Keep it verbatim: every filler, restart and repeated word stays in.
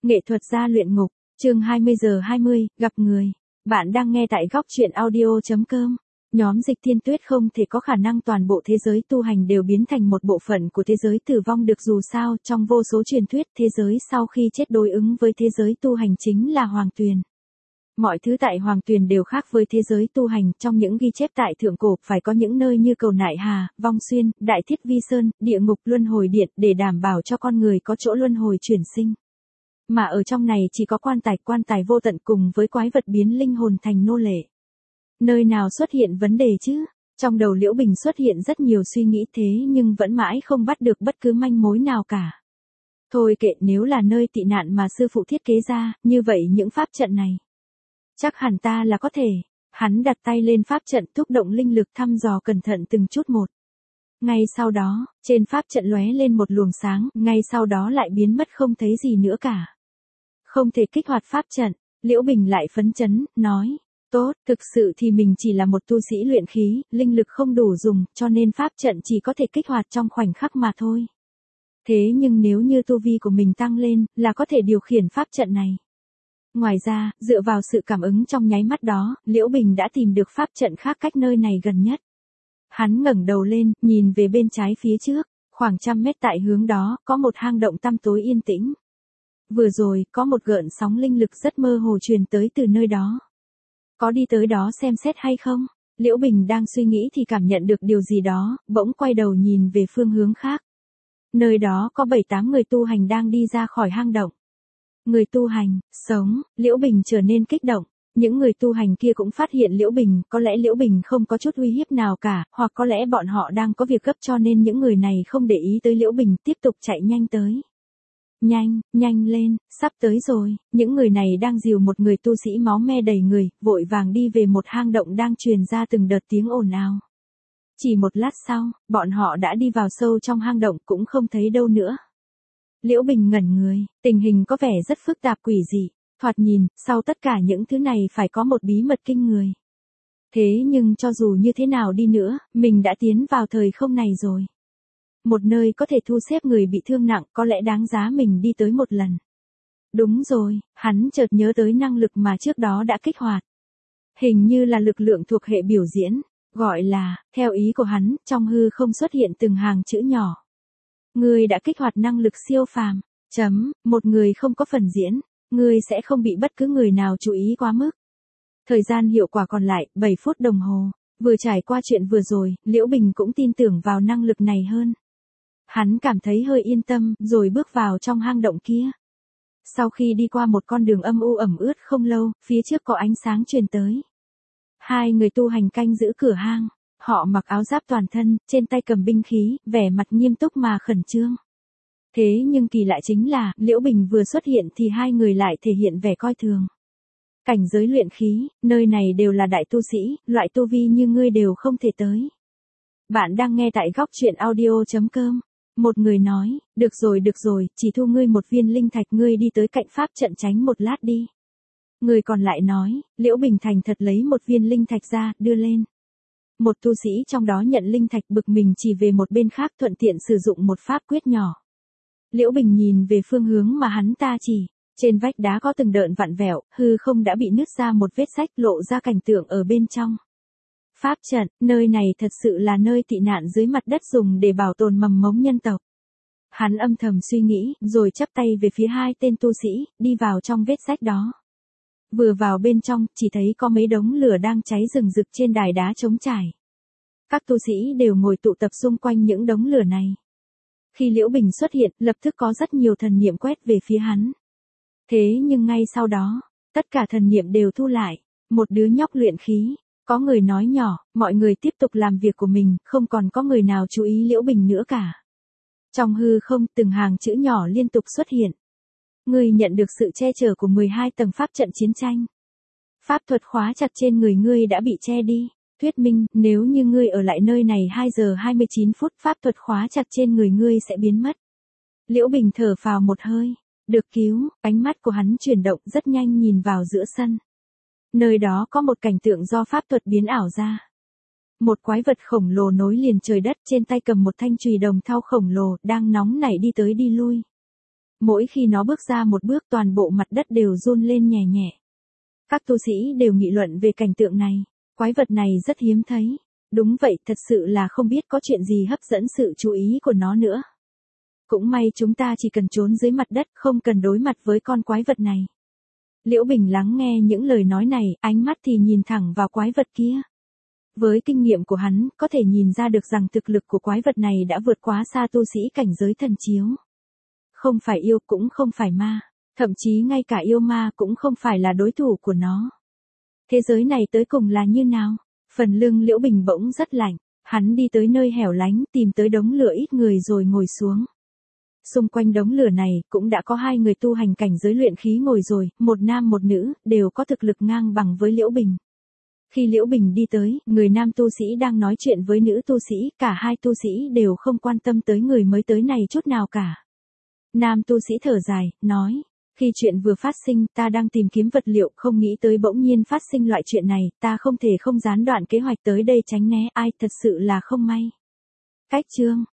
Nghệ thuật gia luyện ngục, chương hai mươi giờ hai mươi, gặp người. Bạn đang nghe tại góc truyện audio.com. Nhóm Dịch Thiên Tuyết không thể có khả năng toàn bộ thế giới tu hành đều biến thành một bộ phận của thế giới tử vong được, dù sao trong vô số truyền thuyết thế giới sau khi chết đối ứng với thế giới tu hành chính là Hoàng Tuyền. Mọi thứ tại Hoàng Tuyền đều khác với thế giới tu hành, trong những ghi chép tại thượng cổ phải có những nơi như Cầu Nại Hà, Vong Xuyên, Đại Thiết Vi Sơn, Địa Ngục, Luân Hồi Điện để đảm bảo cho con người có chỗ luân hồi chuyển sinh. Mà ở trong này chỉ có quan tài, quan tài vô tận cùng với quái vật biến linh hồn thành nô lệ. Nơi nào xuất hiện vấn đề chứ? Trong đầu Liễu Bình xuất hiện rất nhiều suy nghĩ thế nhưng vẫn mãi không bắt được bất cứ manh mối nào cả. Thôi kệ, nếu là nơi tị nạn mà sư phụ thiết kế ra, như vậy những pháp trận này chắc hẳn ta là có thể. Hắn đặt tay lên pháp trận, thúc động linh lực thăm dò cẩn thận từng chút một. Ngay sau đó, trên pháp trận lóe lên một luồng sáng, ngay sau đó lại biến mất không thấy gì nữa cả. Không thể kích hoạt pháp trận, Liễu Bình lại phấn chấn, nói, tốt, thực sự thì mình chỉ là một tu sĩ luyện khí, linh lực không đủ dùng, cho nên pháp trận chỉ có thể kích hoạt trong khoảnh khắc mà thôi. Thế nhưng nếu như tu vi của mình tăng lên, là có thể điều khiển pháp trận này. Ngoài ra, dựa vào sự cảm ứng trong nháy mắt đó, Liễu Bình đã tìm được pháp trận khác cách nơi này gần nhất. Hắn ngẩng đầu lên, nhìn về bên trái phía trước, khoảng trăm mét tại hướng đó, có một hang động tăm tối yên tĩnh. Vừa rồi, có một gợn sóng linh lực rất mơ hồ truyền tới từ nơi đó. Có đi tới đó xem xét hay không? Liễu Bình đang suy nghĩ thì cảm nhận được điều gì đó, bỗng quay đầu nhìn về phương hướng khác. Nơi đó có bảy tám người tu hành đang đi ra khỏi hang động. Người tu hành, sống, Liễu Bình trở nên kích động. Những người tu hành kia cũng phát hiện Liễu Bình, có lẽ Liễu Bình không có chút uy hiếp nào cả, hoặc có lẽ bọn họ đang có việc gấp cho nên những người này không để ý tới Liễu Bình, tiếp tục chạy nhanh tới. Nhanh, nhanh lên, sắp tới rồi, những người này đang dìu một người tu sĩ máu me đầy người, vội vàng đi về một hang động đang truyền ra từng đợt tiếng ồn ào. Chỉ một lát sau, bọn họ đã đi vào sâu trong hang động cũng không thấy đâu nữa. Liễu Bình ngẩn người, tình hình có vẻ rất phức tạp quỷ dị, thoạt nhìn, sau tất cả những thứ này phải có một bí mật kinh người. Thế nhưng cho dù như thế nào đi nữa, mình đã tiến vào thời không này rồi. Một nơi có thể thu xếp người bị thương nặng có lẽ đáng giá mình đi tới một lần. Đúng rồi, hắn chợt nhớ tới năng lực mà trước đó đã kích hoạt. Hình như là lực lượng thuộc hệ biểu diễn, gọi là, theo ý của hắn, trong hư không xuất hiện từng hàng chữ nhỏ. Ngươi đã kích hoạt năng lực siêu phàm, chấm, một người không có phần diễn, ngươi sẽ không bị bất cứ người nào chú ý quá mức. Thời gian hiệu quả còn lại, bảy phút đồng hồ, vừa trải qua chuyện vừa rồi, Liễu Bình cũng tin tưởng vào năng lực này hơn. Hắn cảm thấy hơi yên tâm, rồi bước vào trong hang động kia. Sau khi đi qua một con đường âm u ẩm ướt không lâu, phía trước có ánh sáng truyền tới. Hai người tu hành canh giữ cửa hang. Họ mặc áo giáp toàn thân, trên tay cầm binh khí, vẻ mặt nghiêm túc mà khẩn trương. Thế nhưng kỳ lạ chính là, Liễu Bình vừa xuất hiện thì hai người lại thể hiện vẻ coi thường. Cảnh giới luyện khí, nơi này đều là đại tu sĩ, loại tu vi như ngươi đều không thể tới. Bạn đang nghe tại góc truyện audio.com. Một người nói, được rồi được rồi, chỉ thu ngươi một viên linh thạch, ngươi đi tới cạnh pháp trận tránh một lát đi. Người còn lại nói, Liễu Bình thành thật lấy một viên linh thạch ra, đưa lên. Một tu sĩ trong đó nhận linh thạch bực mình chỉ về một bên khác thuận tiện sử dụng một pháp quyết nhỏ. Liễu Bình nhìn về phương hướng mà hắn ta chỉ, trên vách đá có từng đợn vặn vẹo, hư không đã bị nứt ra một vết rách lộ ra cảnh tượng ở bên trong. Pháp trận, nơi này thật sự là nơi tị nạn dưới mặt đất dùng để bảo tồn mầm mống nhân tộc. Hắn âm thầm suy nghĩ, rồi chắp tay về phía hai tên tu sĩ, đi vào trong vết rách đó. Vừa vào bên trong, chỉ thấy có mấy đống lửa đang cháy rừng rực trên đài đá trống trải. Các tu sĩ đều ngồi tụ tập xung quanh những đống lửa này. Khi Liễu Bình xuất hiện, lập tức có rất nhiều thần niệm quét về phía hắn. Thế nhưng ngay sau đó, tất cả thần niệm đều thu lại. Một đứa nhóc luyện khí, có người nói nhỏ, mọi người tiếp tục làm việc của mình, không còn có người nào chú ý Liễu Bình nữa cả. Trong hư không, từng hàng chữ nhỏ liên tục xuất hiện. Ngươi nhận được sự che chở của mười hai tầng pháp trận chiến tranh. Pháp thuật khóa chặt trên người ngươi đã bị che đi. Thuyết minh, nếu như ngươi ở lại nơi này hai giờ hai mươi chín phút, pháp thuật khóa chặt trên người ngươi sẽ biến mất. Liễu Bình thở phào một hơi. Được cứu, ánh mắt của hắn chuyển động rất nhanh nhìn vào giữa sân. Nơi đó có một cảnh tượng do pháp thuật biến ảo ra. Một quái vật khổng lồ nối liền trời đất, trên tay cầm một thanh chùy đồng thau khổng lồ, đang nóng nảy đi tới đi lui. Mỗi khi nó bước ra một bước toàn bộ mặt đất đều run lên nhẹ nhẹ. Các tu sĩ đều nghị luận về cảnh tượng này. Quái vật này rất hiếm thấy. Đúng vậy, thật sự là không biết có chuyện gì hấp dẫn sự chú ý của nó nữa. Cũng may chúng ta chỉ cần trốn dưới mặt đất, không cần đối mặt với con quái vật này. Liễu Bình lắng nghe những lời nói này, ánh mắt thì nhìn thẳng vào quái vật kia. Với kinh nghiệm của hắn, có thể nhìn ra được rằng thực lực của quái vật này đã vượt quá xa tu sĩ cảnh giới thần chiếu. Không phải yêu cũng không phải ma, thậm chí ngay cả yêu ma cũng không phải là đối thủ của nó. Thế giới này tới cùng là như nào? Phần lưng Liễu Bình bỗng rất lạnh, hắn đi tới nơi hẻo lánh tìm tới đống lửa ít người rồi ngồi xuống. Xung quanh đống lửa này cũng đã có hai người tu hành cảnh giới luyện khí ngồi rồi, một nam một nữ, đều có thực lực ngang bằng với Liễu Bình. Khi Liễu Bình đi tới, người nam tu sĩ đang nói chuyện với nữ tu sĩ, cả hai tu sĩ đều không quan tâm tới người mới tới này chút nào cả. Nam tu sĩ thở dài, nói, khi chuyện vừa phát sinh ta đang tìm kiếm vật liệu không nghĩ tới bỗng nhiên phát sinh loại chuyện này, ta không thể không gián đoạn kế hoạch tới đây tránh né ai thật sự là không may. Cách chương